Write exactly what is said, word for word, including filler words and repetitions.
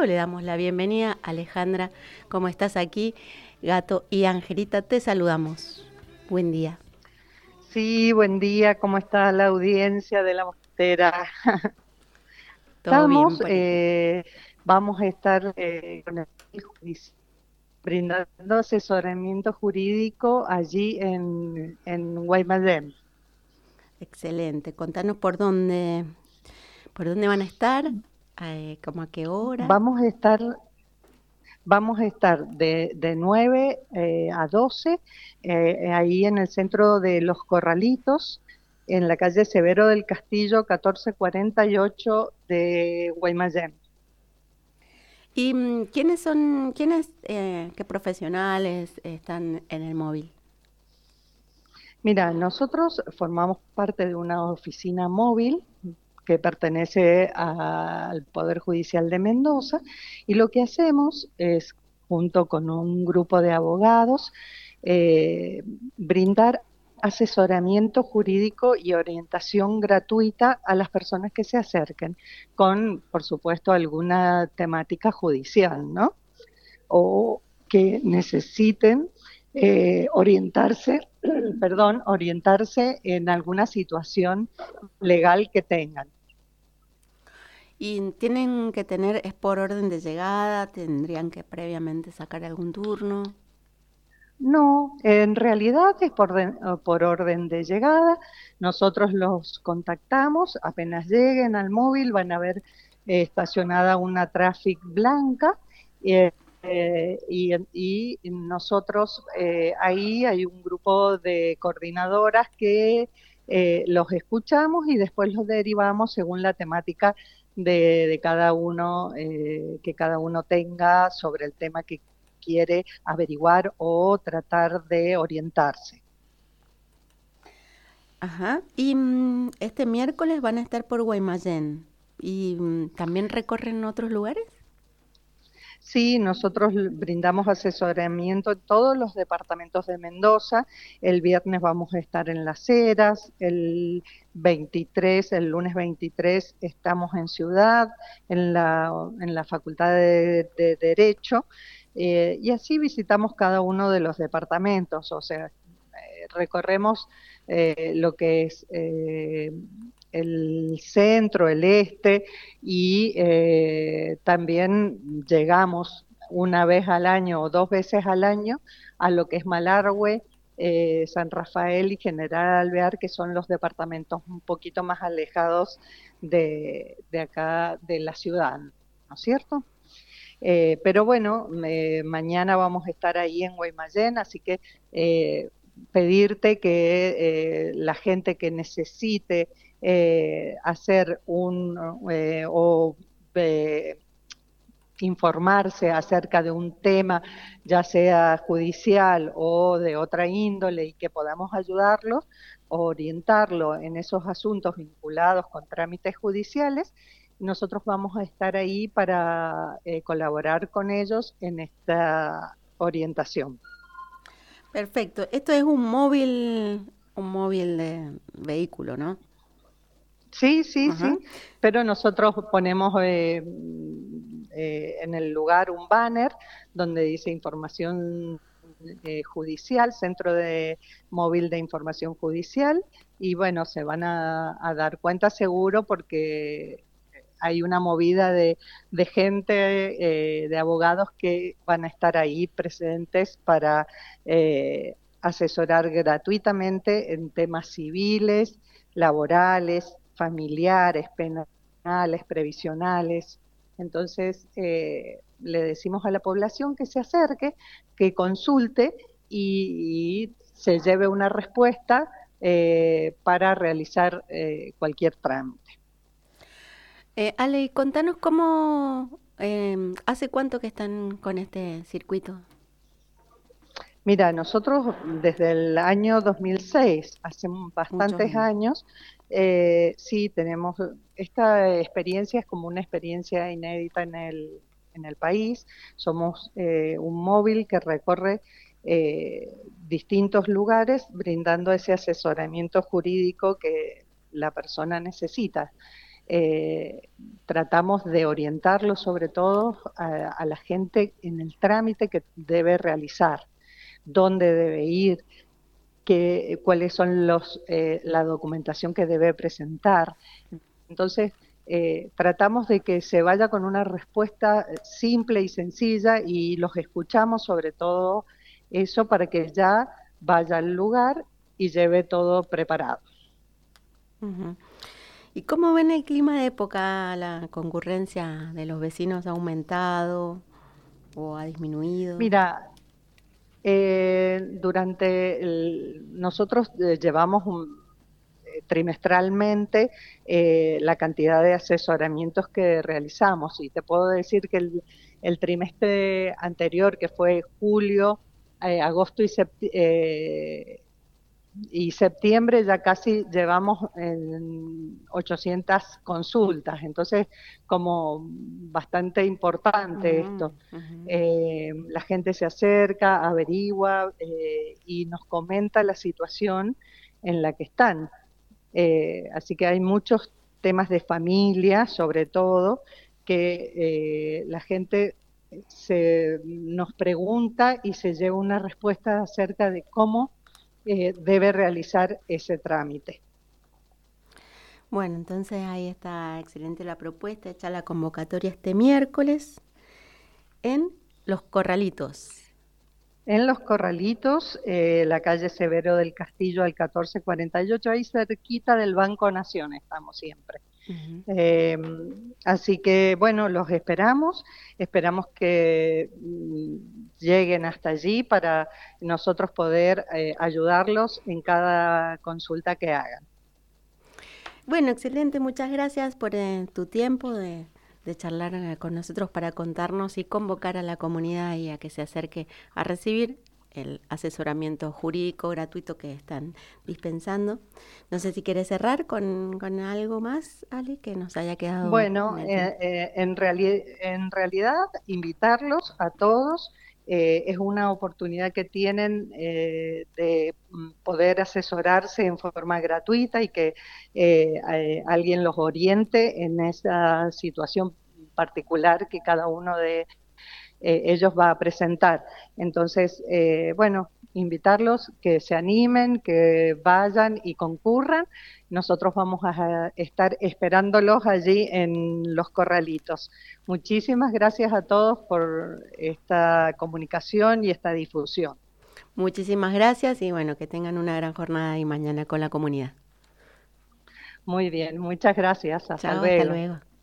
Pero le damos la bienvenida a Alejandra. ¿Cómo estás aquí? Gato y Angelita, te saludamos. Buen día. Sí, buen día, ¿cómo está la audiencia de La Mostera? ¿Todo bien Estamos, por aquí? eh, vamos a estar eh, con el juicio, brindando asesoramiento jurídico allí en, en Guaymallén. Excelente. Contanos por dónde, por dónde van a estar, eh, como a qué hora. Vamos a estar, vamos a estar de, de nueve eh, a doce eh, ahí en el centro de Los Corralitos, en la calle Severo del Castillo, catorce cuarenta y ocho de Guaymallén. ¿Y mm, quiénes son, quiénes, eh, qué profesionales están en el móvil? Mira, nosotros formamos parte de una oficina móvil que pertenece a- al Poder Judicial de Mendoza y lo que hacemos es, junto con un grupo de abogados, eh, brindar asesoramiento jurídico y orientación gratuita a las personas que se acerquen, con, por supuesto, alguna temática judicial, ¿no? O que necesiten eh, orientarse, perdón, orientarse en alguna situación legal que tengan. ¿Y tienen que tener, es por orden de llegada? ¿Tendrían que previamente sacar algún turno? No, en realidad es por, de- por orden de llegada. Nosotros los contactamos, apenas lleguen al móvil van a ver eh, estacionada una Traffic blanca eh, eh, y, y nosotros eh, ahí hay un grupo de coordinadoras que eh, los escuchamos y después los derivamos según la temática de, de cada uno, eh, que cada uno tenga sobre el tema que quiere averiguar o tratar de orientarse. Ajá. Y mm, este miércoles van a estar por Guaymallén. ¿Y mm, también recorren otros lugares? Sí, nosotros brindamos asesoramiento en todos los departamentos de Mendoza. El viernes vamos a estar en Las Heras, el veintitrés, el lunes veintitrés estamos en Ciudad, en la, en la Facultad de, de Derecho, eh, y así visitamos cada uno de los departamentos, o sea, eh, recorremos eh, lo que es eh, el centro, el este, y eh, también llegamos una vez al año o dos veces al año a lo que es Malargüe, eh, San Rafael y General Alvear, que son los departamentos un poquito más alejados de, de acá de la ciudad, ¿no es cierto? Eh, pero bueno, eh, mañana vamos a estar ahí en Guaymallén, así que eh, pedirte que eh, la gente que necesite eh, hacer un eh, o eh, informarse acerca de un tema, ya sea judicial o de otra índole, y que podamos ayudarlos, orientarlo en esos asuntos vinculados con trámites judiciales, nosotros vamos a estar ahí para eh, colaborar con ellos en esta orientación. Perfecto. Esto es un móvil, un móvil de vehículo, ¿no? Sí, sí, Ajá. sí, pero nosotros ponemos eh, eh, en el lugar un banner donde dice información eh, judicial, Centro de Móvil de Información Judicial, y bueno, se van a, a dar cuenta seguro porque hay una movida de, de gente, eh, de abogados que van a estar ahí presentes para eh, asesorar gratuitamente en temas civiles, laborales, familiares, penales, previsionales. Entonces, eh, le decimos a la población que se acerque, que consulte y, y se lleve una respuesta eh, para realizar eh, cualquier trámite. Eh, Ale, contanos cómo, em, ¿hace cuánto que están con este circuito? Mira, nosotros desde el año dos mil seis, hace Muchos bastantes años. años, eh, sí tenemos, esta experiencia es como una experiencia inédita en el, en el país. Somos eh, un móvil que recorre eh, distintos lugares brindando ese asesoramiento jurídico que la persona necesita. eh, tratamos de orientarlos sobre todo a, a la gente en el trámite que debe realizar, dónde debe ir, qué, cuáles son los, eh, la documentación que debe presentar. Entonces, eh, tratamos de que se vaya con una respuesta simple y sencilla y los escuchamos sobre todo eso para que ya vaya al lugar y lleve todo preparado. Uh-huh. ¿Y cómo ven el clima de época? ¿La concurrencia de los vecinos ha aumentado o ha disminuido? Mira, eh, durante el, nosotros eh, llevamos un, eh, trimestralmente eh, la cantidad de asesoramientos que realizamos y te puedo decir que el, el trimestre anterior, que fue julio, eh, agosto y septiembre, y septiembre ya casi llevamos en ochocientas consultas, entonces como bastante importante uh-huh, esto. Uh-huh. Eh, la gente se acerca, averigua eh, y nos comenta la situación en la que están. Eh, así que hay muchos temas de familia, sobre todo, que eh, la gente se nos pregunta y se lleva una respuesta acerca de cómo Eh, debe realizar ese trámite. Bueno, entonces ahí está excelente la propuesta, hecha la convocatoria este miércoles en Los Corralitos. En Los Corralitos, eh, la calle Severo del Castillo al catorce cuarenta y ocho, ahí cerquita del Banco Nación estamos siempre. Uh-huh. Eh, así que bueno, los esperamos, esperamos que mm, lleguen hasta allí para nosotros poder eh, ayudarlos en cada consulta que hagan. Bueno, excelente, muchas gracias por eh, tu tiempo de, de charlar eh, con nosotros para contarnos y convocar a la comunidad y a que se acerque a recibir el asesoramiento jurídico gratuito que están dispensando. No sé si quieres cerrar con, con algo más, Ali, que nos haya quedado. Bueno, en, eh, eh, en, reali en realidad invitarlos a todos, eh, es una oportunidad que tienen eh, de poder asesorarse en forma gratuita y que eh, eh, alguien los oriente en esa situación particular que cada uno de Eh, ellos va a presentar. Entonces, eh, bueno, invitarlos que se animen, que vayan y concurran. Nosotros vamos a estar esperándolos allí en Los Corralitos. Muchísimas gracias a todos por esta comunicación y esta difusión. Muchísimas gracias y bueno, que tengan una gran jornada y mañana con la comunidad. Muy bien, muchas gracias. Hasta Chao, luego. Hasta luego.